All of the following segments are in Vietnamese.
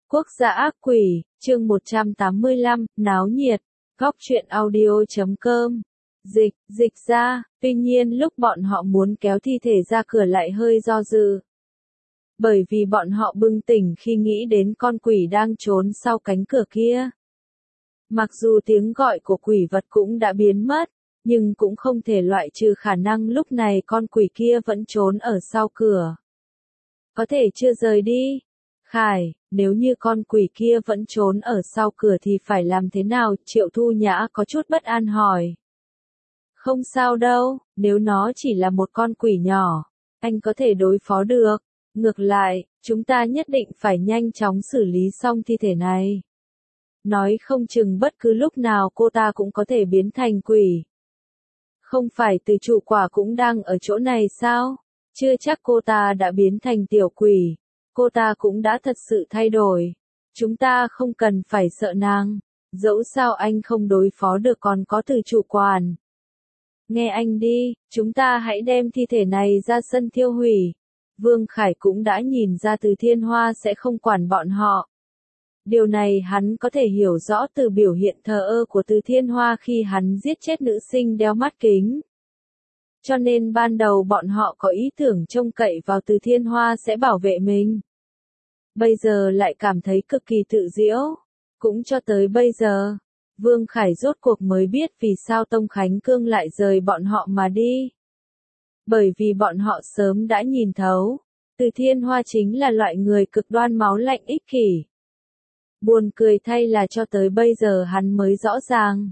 Quốc gia ác quỷ, chương 185, náo nhiệt, góc truyện audio.com. Dịch ra, tuy nhiên lúc bọn họ muốn kéo thi thể ra cửa lại hơi do dự. Bởi vì bọn họ bừng tỉnh khi nghĩ đến con quỷ đang trốn sau cánh cửa kia. Mặc dù tiếng gọi của quỷ vật cũng đã biến mất, nhưng cũng không thể loại trừ khả năng lúc này con quỷ kia vẫn trốn ở sau cửa. Có thể chưa rời đi. Khải, nếu như con quỷ kia vẫn trốn ở sau cửa thì phải làm thế nào? Triệu Thu Nhã có chút bất an hỏi. Không sao đâu, nếu nó chỉ là một con quỷ nhỏ, anh có thể đối phó được. Ngược lại, chúng ta nhất định phải nhanh chóng xử lý xong thi thể này. Nói không chừng bất cứ lúc nào cô ta cũng có thể biến thành quỷ. Không phải từ trụ quả cũng đang ở chỗ này sao? Chưa chắc cô ta đã biến thành tiểu quỷ. Cô ta cũng đã thật sự thay đổi. Chúng ta không cần phải sợ nàng. Dẫu sao anh không đối phó được còn có từ trụ quản. Nghe anh đi, chúng ta hãy đem thi thể này ra sân thiêu hủy. Vương Khải cũng đã nhìn ra Từ Thiên Hoa sẽ không quản bọn họ. Điều này hắn có thể hiểu rõ từ biểu hiện thờ ơ của Từ Thiên Hoa khi hắn giết chết nữ sinh đeo mắt kính. Cho nên ban đầu bọn họ có ý tưởng trông cậy vào Từ Thiên Hoa sẽ bảo vệ mình. Bây giờ lại cảm thấy cực kỳ tự diễu. Cũng cho tới bây giờ, Vương Khải rốt cuộc mới biết vì sao Tông Khánh Cương lại rời bọn họ mà đi. Bởi vì bọn họ sớm đã nhìn thấu, Từ Thiên Hoa chính là loại người cực đoan máu lạnh ích kỷ. Buồn cười thay là cho tới bây giờ hắn mới rõ ràng.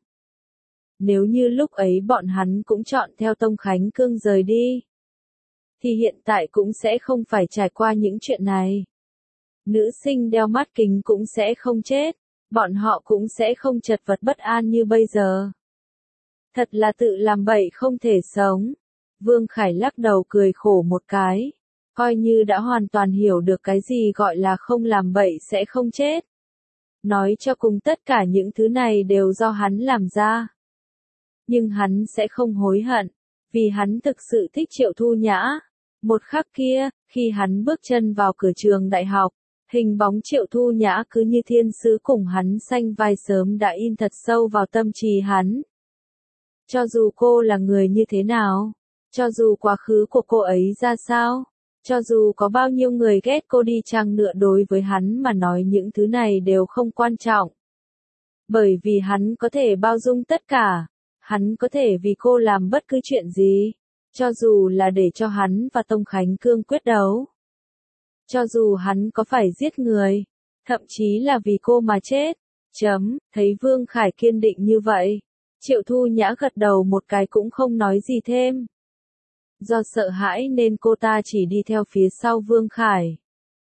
Nếu như lúc ấy bọn hắn cũng chọn theo Tông Khánh Cương rời đi, thì hiện tại cũng sẽ không phải trải qua những chuyện này. Nữ sinh đeo mắt kính cũng sẽ không chết, bọn họ cũng sẽ không chật vật bất an như bây giờ. Thật là tự làm bậy không thể sống. Vương Khải lắc đầu cười khổ một cái, coi như đã hoàn toàn hiểu được cái gì gọi là không làm bậy sẽ không chết. Nói cho cùng tất cả những thứ này đều do hắn làm ra. Nhưng hắn sẽ không hối hận, vì hắn thực sự thích Triệu Thu Nhã. Một khắc kia, khi hắn bước chân vào cửa trường đại học, hình bóng Triệu Thu Nhã cứ như thiên sứ cùng hắn sanh vai sớm đã in thật sâu vào tâm trí hắn. Cho dù cô là người như thế nào, cho dù quá khứ của cô ấy ra sao, cho dù có bao nhiêu người ghét cô đi chăng nữa đối với hắn mà nói những thứ này đều không quan trọng. Bởi vì hắn có thể bao dung tất cả, hắn có thể vì cô làm bất cứ chuyện gì, cho dù là để cho hắn và Tông Khánh Cương quyết đấu. Cho dù hắn có phải giết người, thậm chí là vì cô mà chết. Thấy Vương Khải kiên định như vậy, Triệu Thu Nhã gật đầu một cái cũng không nói gì thêm. Do sợ hãi nên cô ta chỉ đi theo phía sau Vương Khải.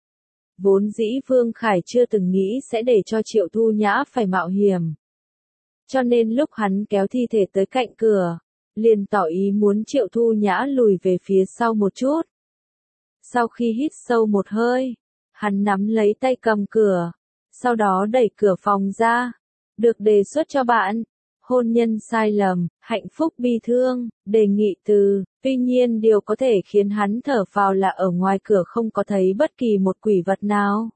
Vốn dĩ Vương Khải chưa từng nghĩ sẽ để cho Triệu Thu Nhã phải mạo hiểm. Cho nên lúc hắn kéo thi thể tới cạnh cửa, liền tỏ ý muốn Triệu Thu Nhã lùi về phía sau một chút. Sau khi hít sâu một hơi, hắn nắm lấy tay cầm cửa, sau đó đẩy cửa phòng ra. Được đề xuất cho bạn, hôn nhân sai lầm, hạnh phúc bi thương, đề nghị từ, tuy nhiên điều có thể khiến hắn thở phào là ở ngoài cửa không có thấy bất kỳ một quỷ vật nào.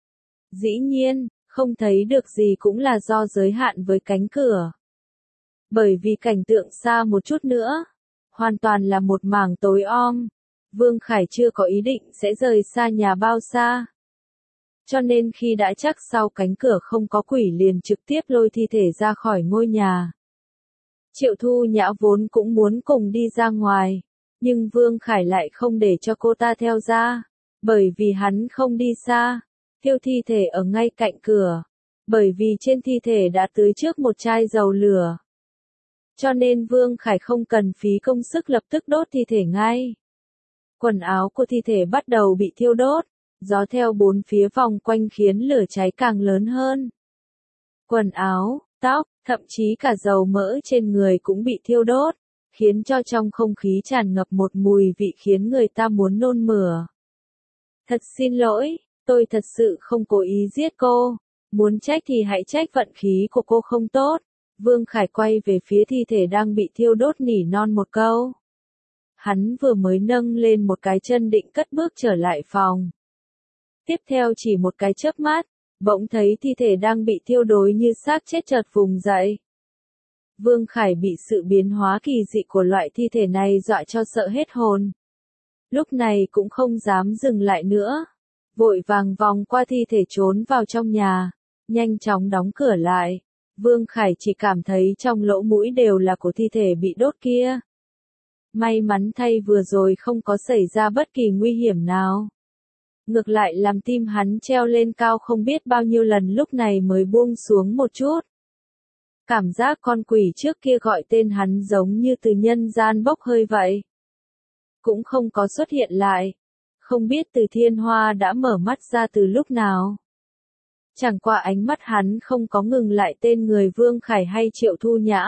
Dĩ nhiên, không thấy được gì cũng là do giới hạn với cánh cửa. Bởi vì cảnh tượng xa một chút nữa, hoàn toàn là một mảng tối om. Vương Khải chưa có ý định sẽ rời xa nhà bao xa. Cho nên khi đã chắc sau cánh cửa không có quỷ liền trực tiếp lôi thi thể ra khỏi ngôi nhà. Triệu Thu Nhã vốn cũng muốn cùng đi ra ngoài, nhưng Vương Khải lại không để cho cô ta theo ra, bởi vì hắn không đi xa, thiêu thi thể ở ngay cạnh cửa, bởi vì trên thi thể đã tưới trước một chai dầu lửa. Cho nên Vương Khải không cần phí công sức lập tức đốt thi thể ngay. Quần áo của thi thể bắt đầu bị thiêu đốt, gió theo bốn phía vòng quanh khiến lửa cháy càng lớn hơn. Quần áo, tóc, thậm chí cả dầu mỡ trên người cũng bị thiêu đốt, khiến cho trong không khí tràn ngập một mùi vị khiến người ta muốn nôn mửa. Thật xin lỗi, tôi thật sự không cố ý giết cô, muốn trách thì hãy trách vận khí của cô không tốt. Vương Khải quay về phía thi thể đang bị thiêu đốt nỉ non một câu. Hắn vừa mới nâng lên một cái chân định cất bước trở lại phòng. Tiếp theo chỉ một cái chớp mắt, bỗng thấy thi thể đang bị thiêu đốt như xác chết chợt vùng dậy. Vương Khải bị sự biến hóa kỳ dị của loại thi thể này dọa cho sợ hết hồn. Lúc này cũng không dám dừng lại nữa. Vội vàng vòng qua thi thể trốn vào trong nhà, nhanh chóng đóng cửa lại. Vương Khải chỉ cảm thấy trong lỗ mũi đều là của thi thể bị đốt kia. May mắn thay vừa rồi không có xảy ra bất kỳ nguy hiểm nào. Ngược lại làm tim hắn treo lên cao không biết bao nhiêu lần lúc này mới buông xuống một chút. Cảm giác con quỷ trước kia gọi tên hắn giống như từ nhân gian bốc hơi vậy. Cũng không có xuất hiện lại. Không biết Từ Thiên Hoa đã mở mắt ra từ lúc nào. Chẳng qua ánh mắt hắn không có ngừng lại tên người Vương Khải hay Triệu Thu Nhã.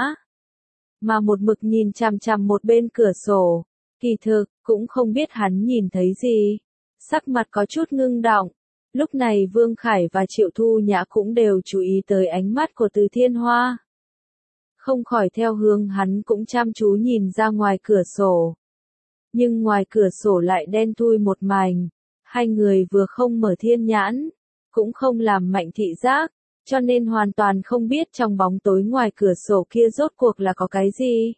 Mà một mực nhìn chằm chằm một bên cửa sổ. Kỳ thực, cũng không biết hắn nhìn thấy gì. Sắc mặt có chút ngưng đọng. Lúc này Vương Khải và Triệu Thu Nhã cũng đều chú ý tới ánh mắt của Từ Thiên Hoa. Không khỏi theo hướng hắn cũng chăm chú nhìn ra ngoài cửa sổ. Nhưng ngoài cửa sổ lại đen thui một mảnh. Hai người vừa không mở thiên nhãn, cũng không làm mạnh thị giác, cho nên hoàn toàn không biết trong bóng tối ngoài cửa sổ kia rốt cuộc là có cái gì.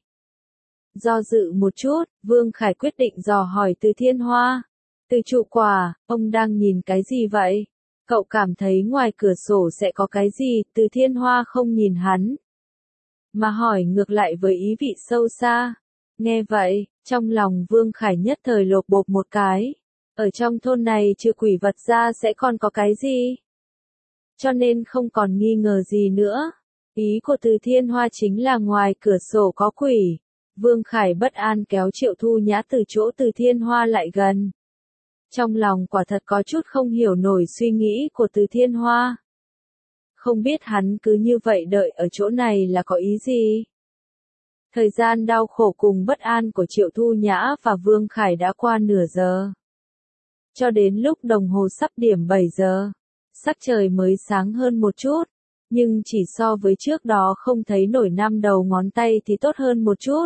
Do dự một chút, Vương Khải quyết định dò hỏi Từ Thiên Hoa. Từ trụ quả, ông đang nhìn cái gì vậy? Cậu cảm thấy ngoài cửa sổ sẽ có cái gì? Từ Thiên Hoa không nhìn hắn, mà hỏi ngược lại với ý vị sâu xa. Nghe vậy, trong lòng Vương Khải nhất thời lột bột một cái. Ở trong thôn này trừ quỷ vật ra sẽ còn có cái gì? Cho nên không còn nghi ngờ gì nữa. Ý của Từ Thiên Hoa chính là ngoài cửa sổ có quỷ. Vương Khải bất an kéo Triệu Thu Nhã từ chỗ Từ Thiên Hoa lại gần. Trong lòng quả thật có chút không hiểu nổi suy nghĩ của Từ Thiên Hoa. Không biết hắn cứ như vậy đợi ở chỗ này là có ý gì? Thời gian đau khổ cùng bất an của Triệu Thu Nhã và Vương Khải đã qua nửa giờ. Cho đến lúc đồng hồ sắp điểm 7 giờ, sắc trời mới sáng hơn một chút, nhưng chỉ so với trước đó không thấy nổi năm đầu ngón tay thì tốt hơn một chút.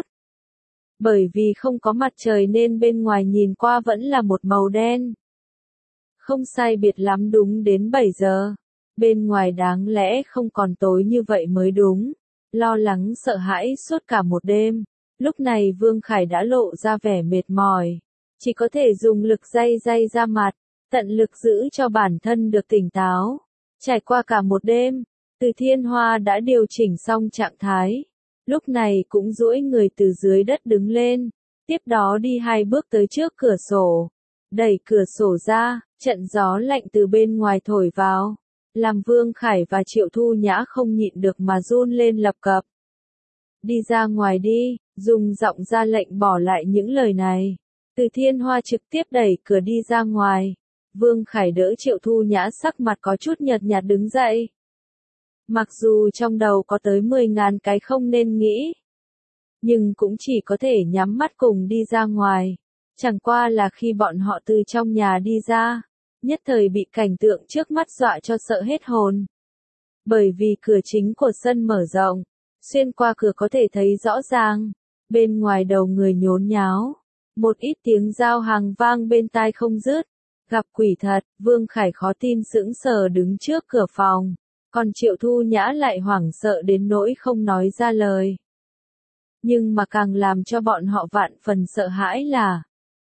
Bởi vì không có mặt trời nên bên ngoài nhìn qua vẫn là một màu đen. Không sai biệt lắm đúng đến 7 giờ. Bên ngoài đáng lẽ không còn tối như vậy mới đúng. Lo lắng sợ hãi suốt cả một đêm. Lúc này Vương Khải đã lộ ra vẻ mệt mỏi. Chỉ có thể dùng lực day ra mặt. Tận lực giữ cho bản thân được tỉnh táo. Trải qua cả một đêm, Từ Thiên Hoa đã điều chỉnh xong trạng thái. Lúc này cũng duỗi người từ dưới đất đứng lên. Tiếp đó đi 2 bước tới trước cửa sổ. Đẩy cửa sổ ra, trận gió lạnh từ bên ngoài thổi vào. Làm Vương Khải và Triệu Thu Nhã không nhịn được mà run lên lập cập. Đi ra ngoài đi, dùng giọng ra lệnh bỏ lại những lời này. Từ Thiên Hoa trực tiếp đẩy cửa đi ra ngoài. Vương Khải đỡ Triệu Thu Nhã sắc mặt có chút nhợt nhạt đứng dậy. Mặc dù trong đầu có tới 10.000 cái không nên nghĩ. Nhưng cũng chỉ có thể nhắm mắt cùng đi ra ngoài. Chẳng qua là khi bọn họ từ trong nhà đi ra. Nhất thời bị cảnh tượng trước mắt dọa cho sợ hết hồn. Bởi vì cửa chính của sân mở rộng, xuyên qua cửa có thể thấy rõ ràng, bên ngoài đầu người nhốn nháo, một ít tiếng giao hàng vang bên tai không dứt. Gặp quỷ thật, Vương Khải khó tin sững sờ đứng trước cửa phòng, còn Triệu Thu Nhã lại hoảng sợ đến nỗi không nói ra lời. Nhưng mà càng làm cho bọn họ vạn phần sợ hãi là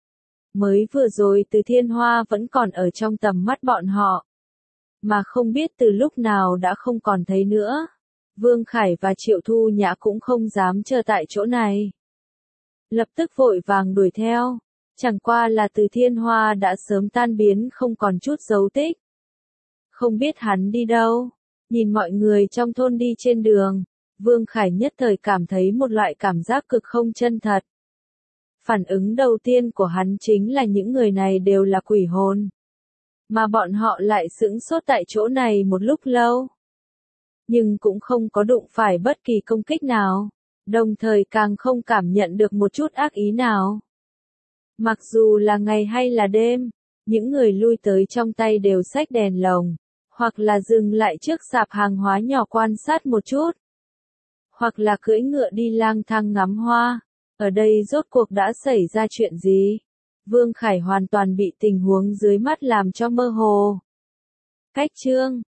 mới vừa rồi Từ Thiên Hoa vẫn còn ở trong tầm mắt bọn họ. Mà không biết từ lúc nào đã không còn thấy nữa. Vương Khải và Triệu Thu Nhã cũng không dám chờ tại chỗ này. Lập tức vội vàng đuổi theo. Chẳng qua là Từ Thiên Hoa đã sớm tan biến không còn chút dấu tích. Không biết hắn đi đâu. Nhìn mọi người trong thôn đi trên đường. Vương Khải nhất thời cảm thấy một loại cảm giác cực không chân thật. Phản ứng đầu tiên của hắn chính là những người này đều là quỷ hồn. Mà bọn họ lại sững sốt tại chỗ này một lúc lâu. Nhưng cũng không có đụng phải bất kỳ công kích nào. Đồng thời càng không cảm nhận được một chút ác ý nào. Mặc dù là ngày hay là đêm, những người lui tới trong tay đều xách đèn lồng. Hoặc là dừng lại trước sạp hàng hóa nhỏ quan sát một chút. Hoặc là cưỡi ngựa đi lang thang ngắm hoa. Ở đây rốt cuộc đã xảy ra chuyện gì? Vương Khải hoàn toàn bị tình huống dưới mắt làm cho mơ hồ. Cách chương